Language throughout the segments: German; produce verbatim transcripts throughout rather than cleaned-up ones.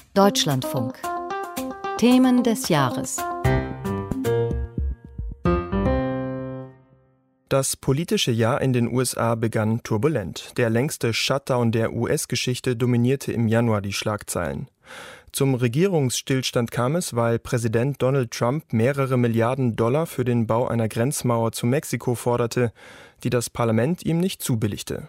Deutschlandfunk. Themen des Jahres. Das politische Jahr in den U S A begann turbulent. Der längste Shutdown der U S-Geschichte dominierte im Januar die Schlagzeilen. Zum Regierungsstillstand kam es, weil Präsident Donald Trump mehrere Milliarden Dollar für den Bau einer Grenzmauer zu Mexiko forderte, die das Parlament ihm nicht zubilligte.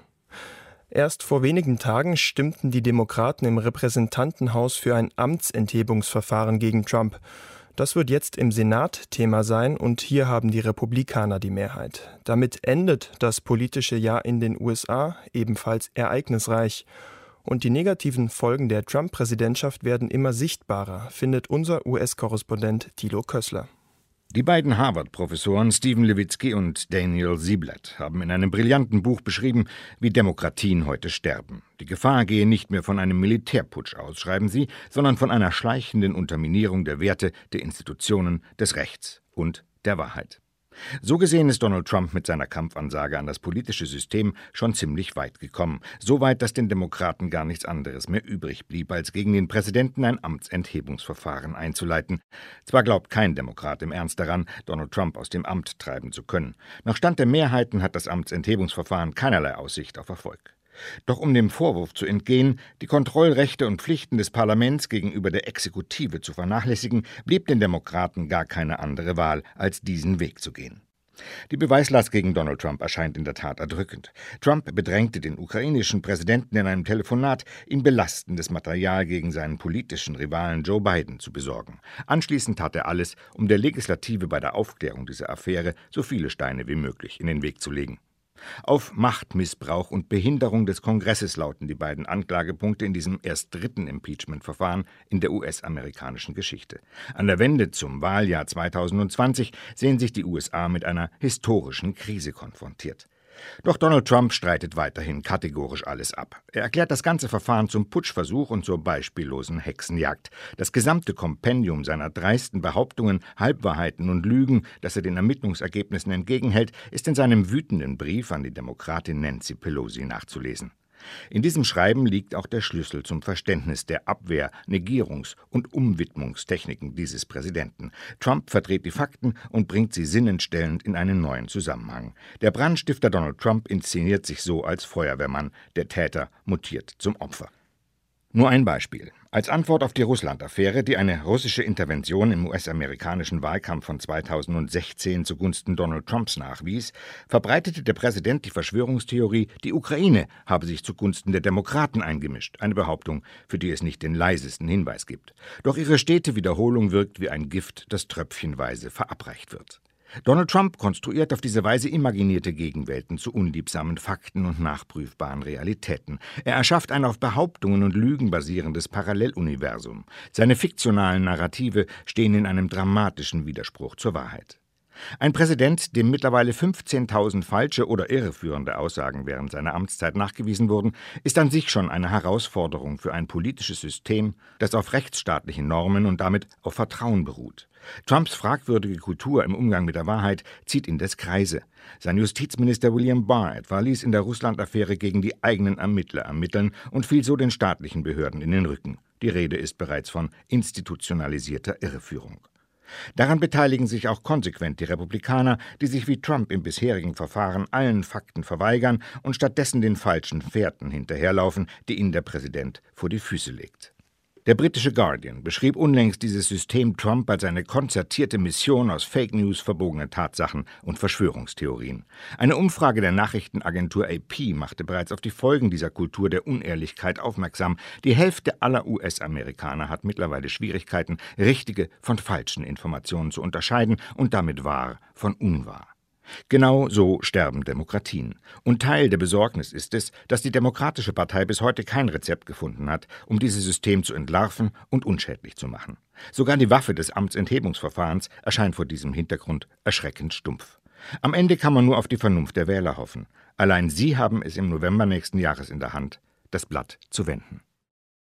Erst vor wenigen Tagen stimmten die Demokraten im Repräsentantenhaus für ein Amtsenthebungsverfahren gegen Trump. Das wird jetzt im Senat Thema sein und hier haben die Republikaner die Mehrheit. Damit endet das politische Jahr in den U S A, ebenfalls ereignisreich. Und die negativen Folgen der Trump-Präsidentschaft werden immer sichtbarer, findet unser U S-Korrespondent Thilo Kössler. Die beiden Harvard-Professoren Steven Levitsky und Daniel Ziblatt haben in einem brillanten Buch beschrieben, wie Demokratien heute sterben. Die Gefahr gehe nicht mehr von einem Militärputsch aus, schreiben sie, sondern von einer schleichenden Unterminierung der Werte, der Institutionen, des Rechts und der Wahrheit. So gesehen ist Donald Trump mit seiner Kampfansage an das politische System schon ziemlich weit gekommen. So weit, dass den Demokraten gar nichts anderes mehr übrig blieb, als gegen den Präsidenten ein Amtsenthebungsverfahren einzuleiten. Zwar glaubt kein Demokrat im Ernst daran, Donald Trump aus dem Amt treiben zu können. Nach Stand der Mehrheiten hat das Amtsenthebungsverfahren keinerlei Aussicht auf Erfolg. Doch um dem Vorwurf zu entgehen, die Kontrollrechte und Pflichten des Parlaments gegenüber der Exekutive zu vernachlässigen, blieb den Demokraten gar keine andere Wahl, als diesen Weg zu gehen. Die Beweislast gegen Donald Trump erscheint in der Tat erdrückend. Trump bedrängte den ukrainischen Präsidenten in einem Telefonat, ihm belastendes Material gegen seinen politischen Rivalen Joe Biden zu besorgen. Anschließend tat er alles, um der Legislative bei der Aufklärung dieser Affäre so viele Steine wie möglich in den Weg zu legen. Auf Machtmissbrauch und Behinderung des Kongresses lauten die beiden Anklagepunkte in diesem erst dritten Impeachment-Verfahren in der U S-amerikanischen Geschichte. An der Wende zum Wahljahr zweitausendzwanzig sehen sich die U S A mit einer historischen Krise konfrontiert. Doch Donald Trump streitet weiterhin kategorisch alles ab. Er erklärt das ganze Verfahren zum Putschversuch und zur beispiellosen Hexenjagd. Das gesamte Kompendium seiner dreisten Behauptungen, Halbwahrheiten und Lügen, das er den Ermittlungsergebnissen entgegenhält, ist in seinem wütenden Brief an die Demokratin Nancy Pelosi nachzulesen. In diesem Schreiben liegt auch der Schlüssel zum Verständnis der Abwehr-, Negierungs- und Umwidmungstechniken dieses Präsidenten. Trump verdreht die Fakten und bringt sie sinnentstellend in einen neuen Zusammenhang. Der Brandstifter Donald Trump inszeniert sich so als Feuerwehrmann, der Täter mutiert zum Opfer. Nur ein Beispiel. Als Antwort auf die Russland-Affäre, die eine russische Intervention im U S-amerikanischen Wahlkampf von zweitausendsechzehn zugunsten Donald Trumps nachwies, verbreitete der Präsident die Verschwörungstheorie, die Ukraine habe sich zugunsten der Demokraten eingemischt, eine Behauptung, für die es nicht den leisesten Hinweis gibt. Doch ihre stete Wiederholung wirkt wie ein Gift, das tröpfchenweise verabreicht wird. Donald Trump konstruiert auf diese Weise imaginierte Gegenwelten zu unliebsamen Fakten und nachprüfbaren Realitäten. Er erschafft ein auf Behauptungen und Lügen basierendes Paralleluniversum. Seine fiktionalen Narrative stehen in einem dramatischen Widerspruch zur Wahrheit. Ein Präsident, dem mittlerweile fünfzehntausend falsche oder irreführende Aussagen während seiner Amtszeit nachgewiesen wurden, ist an sich schon eine Herausforderung für ein politisches System, das auf rechtsstaatlichen Normen und damit auf Vertrauen beruht. Trumps fragwürdige Kultur im Umgang mit der Wahrheit zieht indes Kreise. Sein Justizminister William Barr etwa ließ in der Russland-Affäre gegen die eigenen Ermittler ermitteln und fiel so den staatlichen Behörden in den Rücken. Die Rede ist bereits von institutionalisierter Irreführung. Daran beteiligen sich auch konsequent die Republikaner, die sich wie Trump im bisherigen Verfahren allen Fakten verweigern und stattdessen den falschen Fährten hinterherlaufen, die ihnen der Präsident vor die Füße legt. Der britische Guardian beschrieb unlängst dieses System Trump als eine konzertierte Mission aus Fake News, verbogene Tatsachen und Verschwörungstheorien. Eine Umfrage der Nachrichtenagentur A P machte bereits auf die Folgen dieser Kultur der Unehrlichkeit aufmerksam. Die Hälfte aller U S-Amerikaner hat mittlerweile Schwierigkeiten, richtige von falschen Informationen zu unterscheiden und damit wahr von unwahr. Genau so sterben Demokratien. Und Teil der Besorgnis ist es, dass die Demokratische Partei bis heute kein Rezept gefunden hat, um dieses System zu entlarven und unschädlich zu machen. Sogar die Waffe des Amtsenthebungsverfahrens erscheint vor diesem Hintergrund erschreckend stumpf. Am Ende kann man nur auf die Vernunft der Wähler hoffen. Allein sie haben es im November nächsten Jahres in der Hand, das Blatt zu wenden.